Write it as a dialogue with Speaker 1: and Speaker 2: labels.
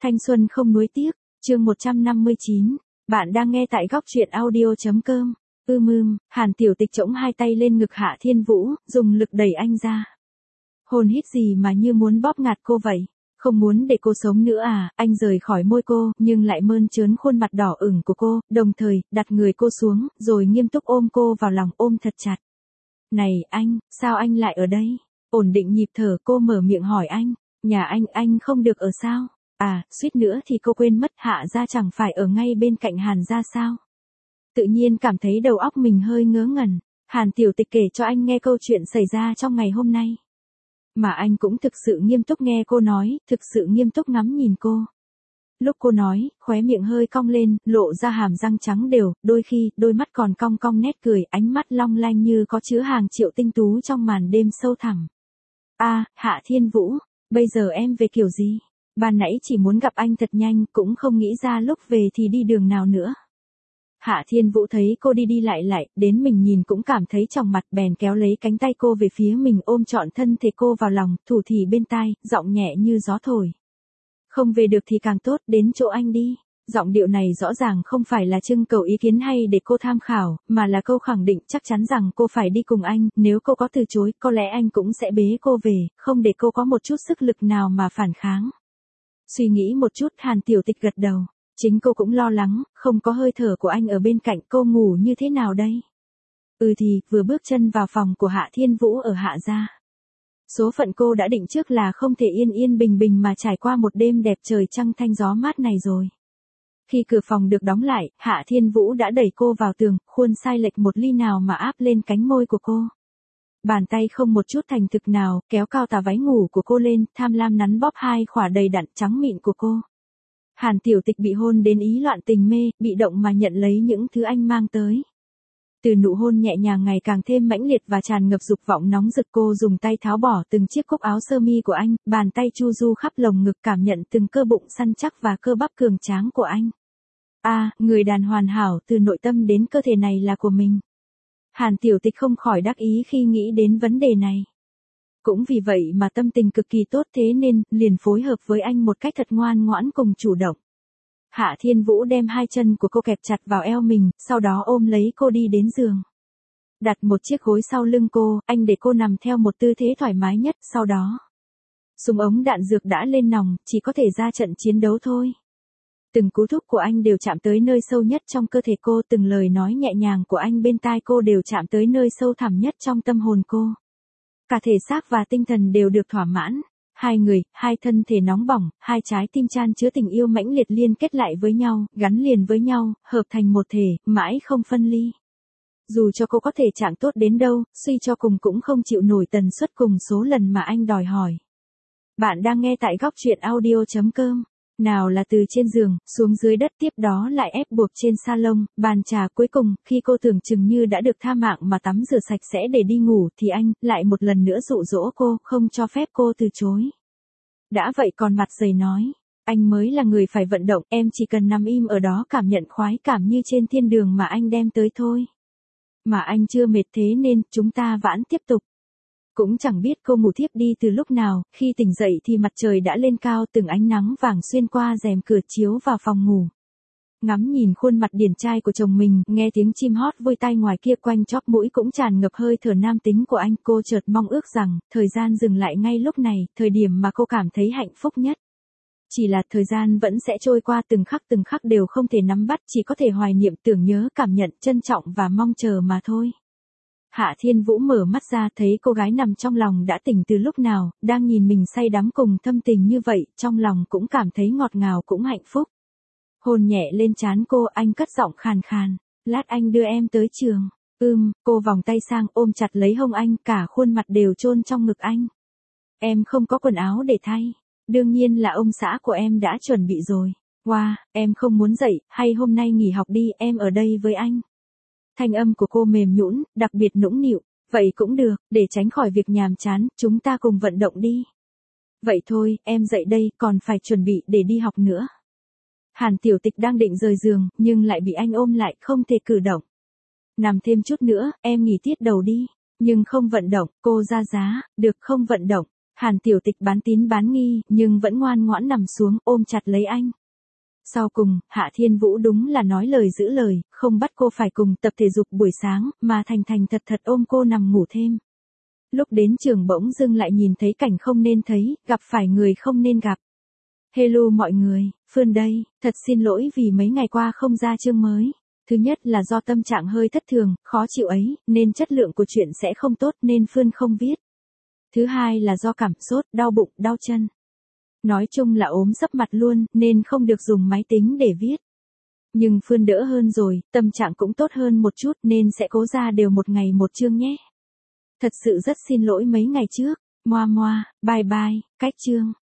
Speaker 1: Thanh xuân không nuối tiếc, chương 159. Bạn đang nghe tại góc truyện audio.com. Hàn Tiểu Tịch chỗng hai tay lên ngực Hạ Thiên Vũ, dùng lực đẩy anh ra. Hồn hít gì mà như muốn bóp ngạt cô vậy? Không muốn để cô sống nữa à? Anh rời khỏi môi cô, nhưng lại mơn trớn khuôn mặt đỏ ửng của cô, đồng thời, đặt người cô xuống, rồi nghiêm túc ôm cô vào lòng, ôm thật chặt. Này anh, sao anh lại ở đây? Ổn định nhịp thở, cô mở miệng hỏi anh. Nhà anh không được ở sao? À, suýt nữa thì cô quên mất Hạ gia chẳng phải ở ngay bên cạnh Hàn gia sao? Tự nhiên cảm thấy đầu óc mình hơi ngớ ngẩn. Hàn Tiểu Tịch kể cho anh nghe câu chuyện xảy ra trong ngày hôm nay. Mà anh cũng thực sự nghiêm túc nghe cô nói, thực sự nghiêm túc ngắm nhìn cô. Lúc cô nói, khóe miệng hơi cong lên, lộ ra hàm răng trắng đều, đôi khi, đôi mắt còn cong cong nét cười, ánh mắt long lanh như có chứa hàng triệu tinh tú trong màn đêm sâu thẳm. À, Hạ Thiên Vũ, bây giờ em về kiểu gì? Ban nãy chỉ muốn gặp anh thật nhanh, cũng không nghĩ ra lúc về thì đi đường nào nữa. Hạ Thiên Vũ thấy cô đi đi lại, đến mình nhìn cũng cảm thấy chòng mặt, bèn kéo lấy cánh tay cô về phía mình, ôm trọn thân thể cô vào lòng, thủ thỉ bên tai, giọng nhẹ như gió thổi. Không về được thì càng tốt, đến chỗ anh đi. Giọng điệu này rõ ràng không phải là trưng cầu ý kiến hay để cô tham khảo, mà là câu khẳng định chắc chắn rằng cô phải đi cùng anh, nếu cô có từ chối, có lẽ anh cũng sẽ bế cô về, không để cô có một chút sức lực nào mà phản kháng. Suy nghĩ một chút, Hàn Tiểu Tịch gật đầu. Chính cô cũng lo lắng, không có hơi thở của anh ở bên cạnh, cô ngủ như thế nào đây? Thì, vừa bước chân vào phòng của Hạ Thiên Vũ ở Hạ gia. Số phận cô đã định trước là không thể yên yên bình bình mà trải qua một đêm đẹp trời trăng thanh gió mát này rồi. Khi cửa phòng được đóng lại, Hạ Thiên Vũ đã đẩy cô vào tường, khuôn sai lệch một ly nào mà áp lên cánh môi của cô. Bàn tay không một chút thành thực nào, kéo cao tà váy ngủ của cô lên, tham lam nắn bóp hai khỏa đầy đặn trắng mịn của cô. Hàn Tiểu Tịch bị hôn đến ý loạn tình mê, bị động mà nhận lấy những thứ anh mang tới. Từ nụ hôn nhẹ nhàng ngày càng thêm mãnh liệt và tràn ngập dục vọng nóng rực, cô dùng tay tháo bỏ từng chiếc cúc áo sơ mi của anh, bàn tay chu du khắp lồng ngực, cảm nhận từng cơ bụng săn chắc và cơ bắp cường tráng của anh. Người đàn hoàn hảo từ nội tâm đến cơ thể này là của mình. Hàn Tiểu Tịch không khỏi đắc ý khi nghĩ đến vấn đề này. Cũng vì vậy mà tâm tình cực kỳ tốt, thế nên, liền phối hợp với anh một cách thật ngoan ngoãn cùng chủ động. Hạ Thiên Vũ đem hai chân của cô kẹp chặt vào eo mình, sau đó ôm lấy cô đi đến giường. Đặt một chiếc gối sau lưng cô, anh để cô nằm theo một tư thế thoải mái nhất, sau đó. Súng ống đạn dược đã lên nòng, chỉ có thể ra trận chiến đấu thôi. Từng cú thúc của anh đều chạm tới nơi sâu nhất trong cơ thể cô, từng lời nói nhẹ nhàng của anh bên tai cô đều chạm tới nơi sâu thẳm nhất trong tâm hồn cô. Cả thể xác và tinh thần đều được thỏa mãn. Hai người, hai thân thể nóng bỏng, hai trái tim chan chứa tình yêu mãnh liệt liên kết lại với nhau, gắn liền với nhau, hợp thành một thể, mãi không phân ly. Dù cho cô có thể chạm tốt đến đâu, suy cho cùng cũng không chịu nổi tần suất cùng số lần mà anh đòi hỏi. Bạn đang nghe tại góc truyện audio.com. Nào là từ trên giường, xuống dưới đất, tiếp đó lại ép buộc trên salon, bàn trà, cuối cùng, khi cô tưởng chừng như đã được tha mạng mà tắm rửa sạch sẽ để đi ngủ, thì anh, lại một lần nữa dụ dỗ cô, không cho phép cô từ chối. Đã vậy còn mặt dày nói, anh mới là người phải vận động, em chỉ cần nằm im ở đó cảm nhận khoái cảm như trên thiên đường mà anh đem tới thôi. Mà anh chưa mệt thế nên, chúng ta vãn tiếp tục. Cũng chẳng biết cô ngủ thiếp đi từ lúc nào, khi tỉnh dậy thì mặt trời đã lên cao, từng ánh nắng vàng xuyên qua rèm cửa chiếu vào phòng ngủ. Ngắm nhìn khuôn mặt điển trai của chồng mình, nghe tiếng chim hót vui tai ngoài kia, quanh chóp mũi cũng tràn ngập hơi thở nam tính của anh, cô chợt mong ước rằng, thời gian dừng lại ngay lúc này, thời điểm mà cô cảm thấy hạnh phúc nhất. Chỉ là thời gian vẫn sẽ trôi qua, từng khắc đều không thể nắm bắt, chỉ có thể hoài niệm, tưởng nhớ, cảm nhận, trân trọng và mong chờ mà thôi. Hạ Thiên Vũ mở mắt ra, thấy cô gái nằm trong lòng đã tỉnh từ lúc nào, đang nhìn mình say đắm cùng thâm tình như vậy, trong lòng cũng cảm thấy ngọt ngào cũng hạnh phúc. Hôn nhẹ lên trán cô, anh cất giọng khàn khàn, lát anh đưa em tới trường. Cô vòng tay sang ôm chặt lấy hông anh, cả khuôn mặt đều chôn trong ngực anh. Em không có quần áo để thay. Đương nhiên là ông xã của em đã chuẩn bị rồi. Em không muốn dậy, hay hôm nay nghỉ học đi, em ở đây với anh. Thanh âm của cô mềm nhũn, đặc biệt nũng nịu. Vậy cũng được, để tránh khỏi việc nhàm chán, chúng ta cùng vận động đi. Vậy thôi, em dậy đây, còn phải chuẩn bị để đi học nữa. Hàn Tiểu Tịch đang định rời giường, nhưng lại bị anh ôm lại, không thể cử động. Nằm thêm chút nữa, em nghỉ tiết đầu đi. Nhưng không vận động, cô ra giá, được không vận động. Hàn Tiểu Tịch bán tín bán nghi, nhưng vẫn ngoan ngoãn nằm xuống ôm chặt lấy anh. Sau cùng, Hạ Thiên Vũ đúng là nói lời giữ lời, không bắt cô phải cùng tập thể dục buổi sáng, mà thành thành thật thật ôm cô nằm ngủ thêm. Lúc đến trường bỗng dưng lại nhìn thấy cảnh không nên thấy, gặp phải người không nên gặp. Hello mọi người, Phương đây, thật xin lỗi vì mấy ngày qua không ra chương mới. Thứ nhất là do tâm trạng hơi thất thường, khó chịu ấy, nên chất lượng của chuyện sẽ không tốt nên Phương không viết. Thứ hai là do cảm sốt, đau bụng, đau chân. Nói chung là ốm sấp mặt luôn, nên không được dùng máy tính để viết. Nhưng Phương đỡ hơn rồi, tâm trạng cũng tốt hơn một chút nên sẽ cố ra đều một ngày một chương nhé. Thật sự rất xin lỗi mấy ngày trước. Moa moa, bye bye, cách chương.